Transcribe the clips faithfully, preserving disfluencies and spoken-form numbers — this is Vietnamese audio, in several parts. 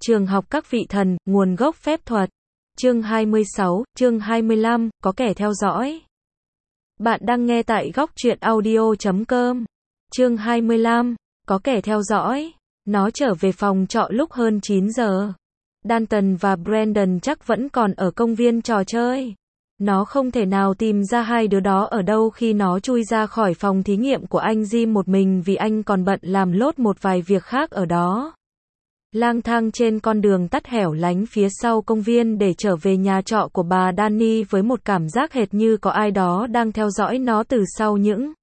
Trường học các vị thần, nguồn gốc phép thuật. Chương hai mươi sáu, chương hai mươi lăm, có kẻ theo dõi. Bạn đang nghe tại góc truyện audio chấm com. Chương hai mươi lăm, có kẻ theo dõi. Nó trở về phòng trọ lúc hơn chín giờ. Dalton và Brandon chắc vẫn còn ở công viên trò chơi. Nó không thể nào tìm ra hai đứa đó ở đâu khi nó chui ra khỏi phòng thí nghiệm của anh Jim một mình vì anh còn bận làm lốt một vài việc khác ở đó. Lang thang trên con đường tắt hẻo lánh phía sau công viên để trở về nhà trọ của bà Danny với một cảm giác hệt như có ai đó đang theo dõi nó từ sau những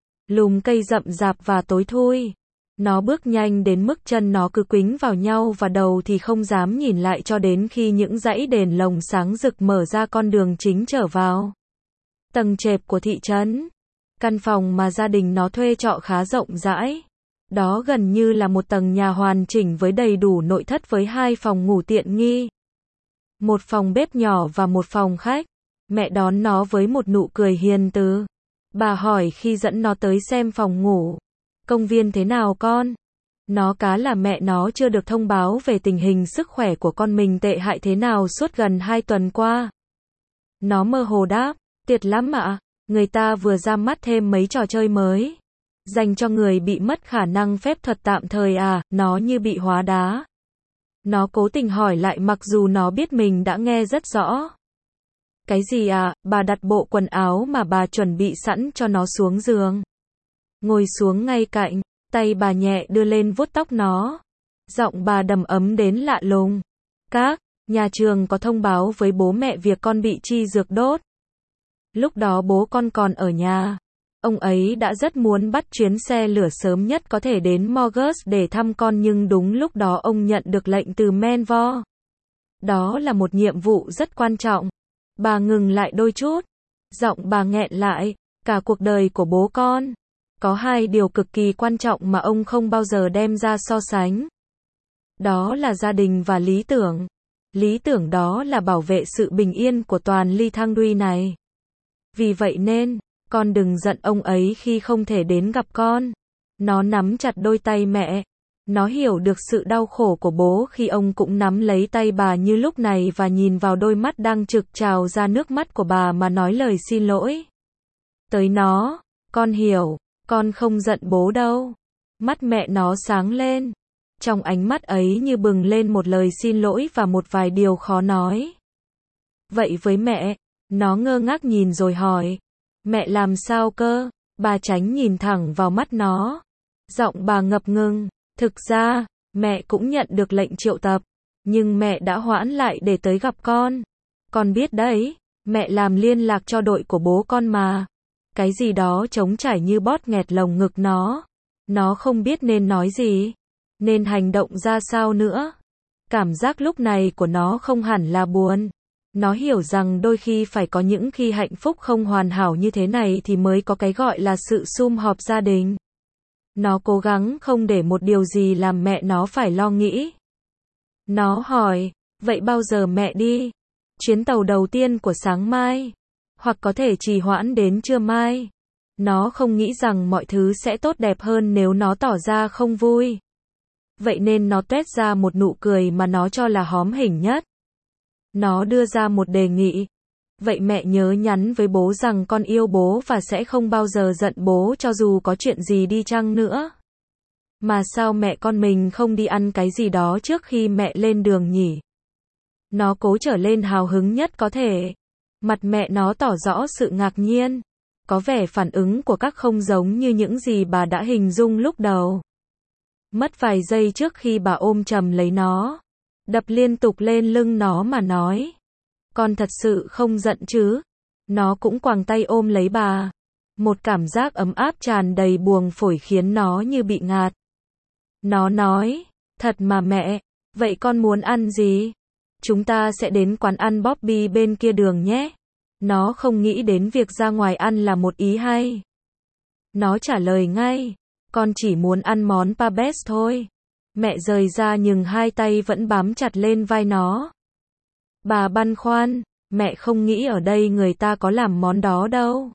lùm cây rậm rạp và tối thui. Nó bước nhanh đến mức chân nó cứ quính vào nhau và đầu thì không dám nhìn lại cho đến khi những dãy đèn lồng sáng rực mở ra con đường chính trở vào tầng trệt của thị trấn. Căn phòng mà gia đình nó thuê trọ khá rộng rãi. Đó gần như là một tầng nhà hoàn chỉnh với đầy đủ nội thất với hai phòng ngủ tiện nghi, một phòng bếp nhỏ và một phòng khách. Mẹ đón nó với một nụ cười hiền từ. Bà hỏi khi dẫn nó tới xem phòng ngủ. Công viên thế nào con? Nó cá là mẹ nó chưa được thông báo về tình hình sức khỏe của con mình tệ hại thế nào suốt gần hai tuần qua. Nó mơ hồ đáp, tuyệt lắm ạ, người ta vừa ra mắt thêm mấy trò chơi mới. Dành cho người bị mất khả năng phép thuật tạm thời à, nó như bị hóa đá. Nó cố tình hỏi lại mặc dù nó biết mình đã nghe rất rõ. Cái gì à, bà đặt bộ quần áo mà bà chuẩn bị sẵn cho nó xuống giường. Ngồi xuống ngay cạnh, tay bà nhẹ đưa lên vuốt tóc nó. Giọng bà đầm ấm đến lạ lùng. Các nhà trường có thông báo với bố mẹ việc con bị chi dược đốt. Lúc đó bố con còn ở nhà. Ông ấy đã rất muốn bắt chuyến xe lửa sớm nhất có thể đến Morgus để thăm con nhưng đúng lúc đó ông nhận được lệnh từ Menvor. Đó là một nhiệm vụ rất quan trọng. Bà ngừng lại đôi chút. Giọng bà nghẹn lại. Cả cuộc đời của bố con. Có hai điều cực kỳ quan trọng mà ông không bao giờ đem ra so sánh. Đó là gia đình và lý tưởng. Lý tưởng đó là bảo vệ sự bình yên của toàn Ly Thang Duy này. Vì vậy nên, con đừng giận ông ấy khi không thể đến gặp con. Nó nắm chặt đôi tay mẹ. Nó hiểu được sự đau khổ của bố khi ông cũng nắm lấy tay bà như lúc này và nhìn vào đôi mắt đang trực trào ra nước mắt của bà mà nói lời xin lỗi. Tới nó, con hiểu, con không giận bố đâu. Mắt mẹ nó sáng lên. Trong ánh mắt ấy như bừng lên một lời xin lỗi và một vài điều khó nói. Vậy với mẹ, nó ngơ ngác nhìn rồi hỏi. Mẹ làm sao cơ? Bà tránh nhìn thẳng vào mắt nó. Giọng bà ngập ngừng. Thực ra, mẹ cũng nhận được lệnh triệu tập. Nhưng mẹ đã hoãn lại để tới gặp con. Con biết đấy, mẹ làm liên lạc cho đội của bố con mà. Cái gì đó trống trải như bót nghẹt lồng ngực nó. Nó không biết nên nói gì. Nên hành động ra sao nữa. Cảm giác lúc này của nó không hẳn là buồn. Nó hiểu rằng đôi khi phải có những khi hạnh phúc không hoàn hảo như thế này thì mới có cái gọi là sự sum họp gia đình. Nó cố gắng không để một điều gì làm mẹ nó phải lo nghĩ. Nó hỏi, vậy bao giờ mẹ đi? Chuyến tàu đầu tiên của sáng mai? Hoặc có thể trì hoãn đến trưa mai? Nó không nghĩ rằng mọi thứ sẽ tốt đẹp hơn nếu nó tỏ ra không vui. Vậy nên nó tuét ra một nụ cười mà nó cho là hóm hỉnh nhất. Nó đưa ra một đề nghị. Vậy mẹ nhớ nhắn với bố rằng con yêu bố và sẽ không bao giờ giận bố cho dù có chuyện gì đi chăng nữa. Mà sao mẹ con mình không đi ăn cái gì đó trước khi mẹ lên đường nhỉ? Nó cố trở lên hào hứng nhất có thể. Mặt mẹ nó tỏ rõ sự ngạc nhiên. Có vẻ phản ứng của các không giống như những gì bà đã hình dung lúc đầu. Mất vài giây trước khi bà ôm chầm lấy nó. Đập liên tục lên lưng nó mà nói. Con thật sự không giận chứ? Nó cũng quàng tay ôm lấy bà. Một cảm giác ấm áp tràn đầy buồng phổi khiến nó như bị ngạt. Nó nói, thật mà mẹ, vậy con muốn ăn gì? Chúng ta sẽ đến quán ăn Bobby bên kia đường nhé. Nó không nghĩ đến việc ra ngoài ăn là một ý hay. Nó trả lời ngay, con chỉ muốn ăn món Pabes thôi. Mẹ rời ra nhưng hai tay vẫn bám chặt lên vai nó. Bà băn khoăn, mẹ không nghĩ ở đây người ta có làm món đó đâu.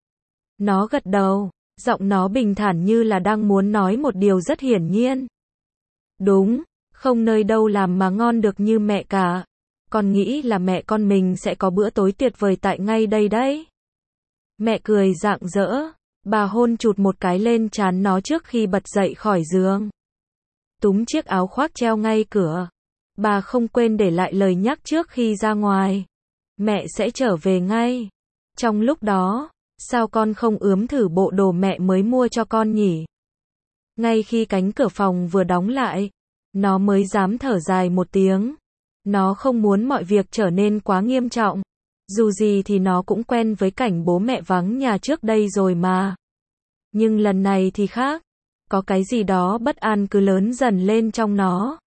Nó gật đầu, giọng nó bình thản như là đang muốn nói một điều rất hiển nhiên. Đúng, Không nơi đâu làm mà ngon được như mẹ cả. Con nghĩ là mẹ con mình sẽ có bữa tối tuyệt vời tại ngay đây đấy. Mẹ cười rạng rỡ. Bà hôn chụt một cái lên trán nó trước khi bật dậy khỏi giường. Túm chiếc áo khoác treo ngay cửa. Bà không quên để lại lời nhắc trước khi ra ngoài. Mẹ sẽ trở về ngay. Trong lúc đó, sao con không ướm thử bộ đồ mẹ mới mua cho con nhỉ? Ngay khi cánh cửa phòng vừa đóng lại, nó mới dám thở dài một tiếng. Nó không muốn mọi việc trở nên quá nghiêm trọng. Dù gì thì nó cũng quen với cảnh bố mẹ vắng nhà trước đây rồi mà. Nhưng lần này thì khác. Có cái gì đó bất an cứ lớn dần lên trong nó.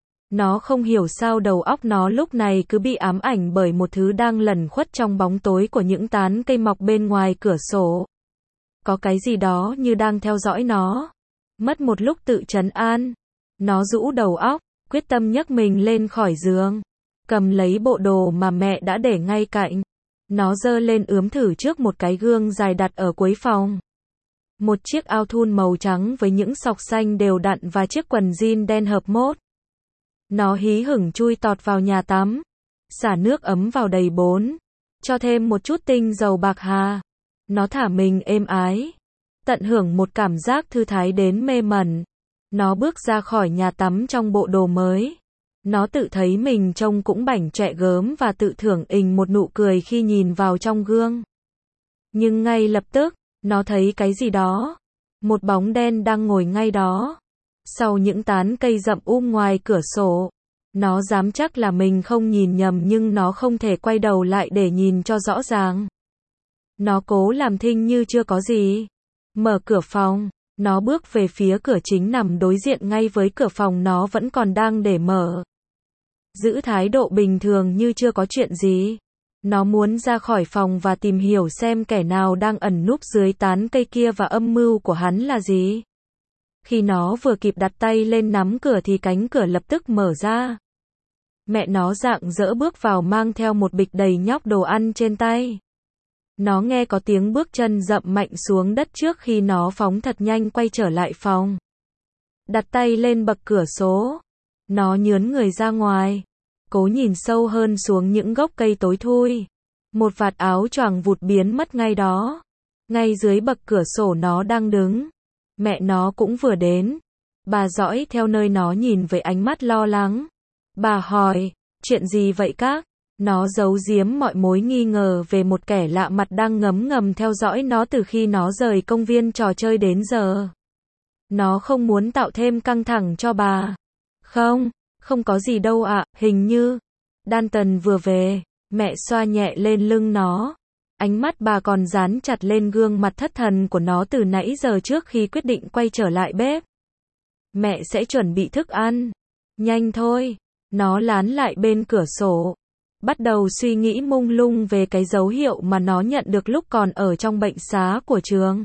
Nó không hiểu sao đầu óc nó lúc này cứ bị ám ảnh bởi một thứ đang lẩn khuất trong bóng tối của những tán cây mọc bên ngoài cửa sổ. Có cái gì đó như đang theo dõi nó. Mất một lúc tự trấn an. Nó rũ đầu óc, quyết tâm nhấc mình lên khỏi giường. Cầm lấy bộ đồ mà mẹ đã để ngay cạnh. Nó giơ lên ướm thử trước một cái gương dài đặt ở cuối phòng. Một chiếc áo thun màu trắng với những sọc xanh đều đặn và chiếc quần jean đen hợp mốt. Nó hí hửng chui tọt vào nhà tắm. Xả nước ấm vào đầy bồn. Cho thêm một chút tinh dầu bạc hà. Nó thả mình êm ái. Tận hưởng một cảm giác thư thái đến mê mẩn. Nó bước ra khỏi nhà tắm trong bộ đồ mới. Nó tự thấy mình trông cũng bảnh chọe gớm và tự thưởng ình một nụ cười khi nhìn vào trong gương. Nhưng ngay lập tức, nó thấy cái gì đó. Một bóng đen đang ngồi ngay đó. Sau những tán cây rậm um ngoài cửa sổ. Nó dám chắc là mình không nhìn nhầm nhưng nó không thể quay đầu lại để nhìn cho rõ ràng. Nó cố làm thinh như chưa có gì. Mở cửa phòng. Nó bước về phía cửa chính nằm đối diện ngay với cửa phòng nó vẫn còn đang để mở. Giữ thái độ bình thường như chưa có chuyện gì. Nó muốn ra khỏi phòng và tìm hiểu xem kẻ nào đang ẩn núp dưới tán cây kia và âm mưu của hắn là gì. Khi nó vừa kịp đặt tay lên nắm cửa thì cánh cửa lập tức mở ra. Mẹ nó rạng rỡ bước vào mang theo một bịch đầy nhóc đồ ăn trên tay. Nó nghe có tiếng bước chân dậm mạnh xuống đất trước khi nó phóng thật nhanh quay trở lại phòng. Đặt tay lên bậc cửa sổ. Nó nhướn người ra ngoài. Cố nhìn sâu hơn xuống những gốc cây tối thui. Một vạt áo choàng vụt biến mất ngay đó. Ngay dưới bậc cửa sổ nó đang đứng. Mẹ nó cũng vừa đến. Bà dõi theo nơi nó nhìn với ánh mắt lo lắng. Bà hỏi, chuyện gì vậy các? Nó giấu giếm mọi mối nghi ngờ về một kẻ lạ mặt đang ngấm ngầm theo dõi nó từ khi nó rời công viên trò chơi đến giờ. Nó không muốn tạo thêm căng thẳng cho bà. Không, không có gì đâu ạ, hình như. Danton vừa về, mẹ xoa nhẹ lên lưng nó. Ánh mắt bà còn dán chặt lên gương mặt thất thần của nó từ nãy giờ trước khi quyết định quay trở lại bếp. Mẹ sẽ chuẩn bị thức ăn. Nhanh thôi. Nó lán lại bên cửa sổ. Bắt đầu suy nghĩ mông lung về cái dấu hiệu mà nó nhận được lúc còn ở trong bệnh xá của trường.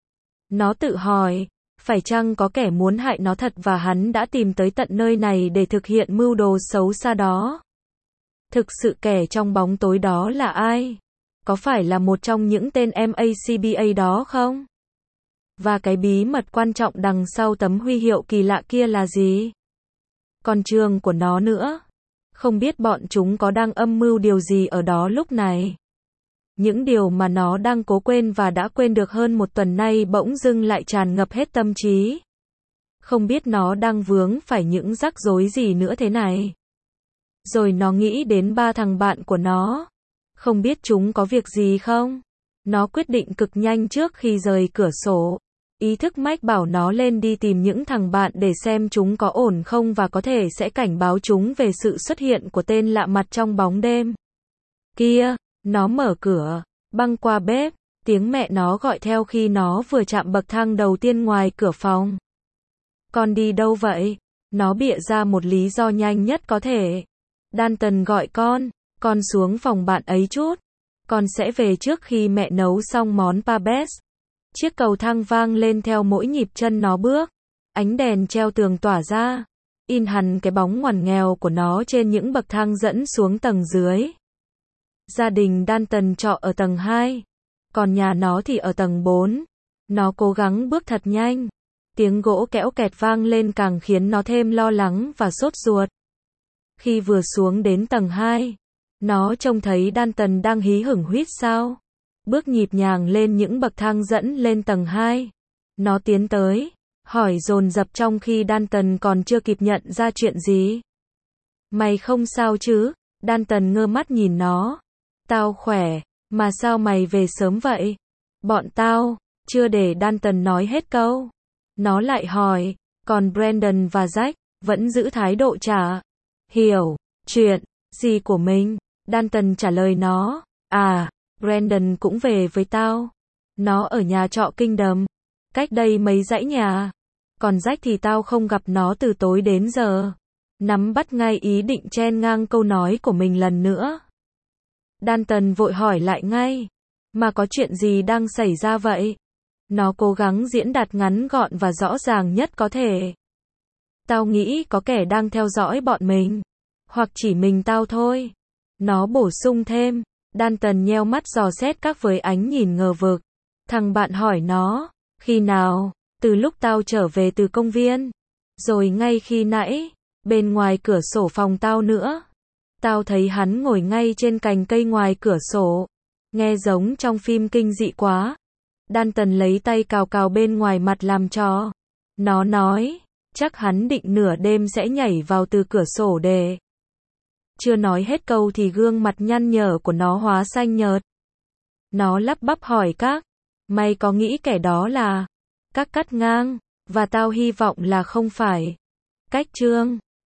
Nó tự hỏi, phải chăng có kẻ muốn hại nó thật và hắn đã tìm tới tận nơi này để thực hiện mưu đồ xấu xa đó? Thực sự kẻ trong bóng tối đó là ai? Có phải là một trong những tên em a xê bê a đó không? Và cái bí mật quan trọng đằng sau tấm huy hiệu kỳ lạ kia là gì? Còn trường của nó nữa. Không biết bọn chúng có đang âm mưu điều gì ở đó lúc này. Những điều mà nó đang cố quên và đã quên được hơn một tuần nay bỗng dưng lại tràn ngập hết tâm trí. Không biết nó đang vướng phải những rắc rối gì nữa thế này. Rồi nó nghĩ đến ba thằng bạn của nó. Không biết chúng có việc gì không? Nó quyết định cực nhanh trước khi rời cửa sổ. Ý thức mách bảo nó lên đi tìm những thằng bạn để xem chúng có ổn không và có thể sẽ cảnh báo chúng về sự xuất hiện của tên lạ mặt trong bóng đêm. Kia, nó mở cửa, băng qua bếp, tiếng mẹ nó gọi theo khi nó vừa chạm bậc thang đầu tiên ngoài cửa phòng. Con đi đâu vậy? Nó bịa ra một lý do nhanh nhất có thể. Danton gọi con, con xuống phòng bạn ấy chút. Con sẽ về trước khi mẹ nấu xong món pabes. Chiếc cầu thang vang lên theo mỗi nhịp chân nó bước. Ánh đèn treo tường tỏa ra. In hẳn cái bóng ngoằn nghèo của nó trên những bậc thang dẫn xuống tầng dưới. Gia đình Danton trọ ở tầng hai. Còn nhà nó thì ở tầng bốn. Nó cố gắng bước thật nhanh. Tiếng gỗ kẽo kẹt vang lên càng khiến nó thêm lo lắng và sốt ruột. Khi vừa xuống đến tầng hai, nó trông thấy Dalton đang hí hửng huýt sáo, bước nhịp nhàng lên những bậc thang dẫn lên tầng hai. Nó tiến tới, hỏi dồn dập trong khi Dalton còn chưa kịp nhận ra chuyện gì. Mày không sao chứ? Dalton ngơ mắt nhìn nó. Tao khỏe, mà sao mày về sớm vậy? Bọn tao, chưa để Dalton nói hết câu. Nó lại hỏi, còn Brandon và Jack, vẫn giữ thái độ chả hiểu chuyện gì của mình. Dalton trả lời nó, à, Brandon cũng về với tao. Nó ở nhà trọ Kingdom, cách đây mấy dãy nhà. Còn Jack thì tao không gặp nó từ tối đến giờ. Nắm bắt ngay ý định chen ngang câu nói của mình lần nữa. Dalton vội hỏi lại ngay, mà có chuyện gì đang xảy ra vậy? Nó cố gắng diễn đạt ngắn gọn và rõ ràng nhất có thể. Tao nghĩ có kẻ đang theo dõi bọn mình. Hoặc chỉ mình tao thôi. Nó bổ sung thêm. Dalton nheo mắt dò xét các với ánh nhìn ngờ vực. Thằng bạn hỏi nó, khi nào? Từ lúc tao trở về từ công viên. Rồi ngay khi nãy, bên ngoài cửa sổ phòng tao nữa. Tao thấy hắn ngồi ngay trên cành cây ngoài cửa sổ. Nghe giống trong phim kinh dị quá. Dalton lấy tay cào cào bên ngoài mặt làm trò. Nó nói, chắc hắn định nửa đêm sẽ nhảy vào từ cửa sổ để. Chưa nói hết câu thì gương mặt nhăn nhở của nó hóa xanh nhợt. Nó lắp bắp hỏi các, mày có nghĩ kẻ đó là các cắt ngang, và tao hy vọng là không phải. Cách chương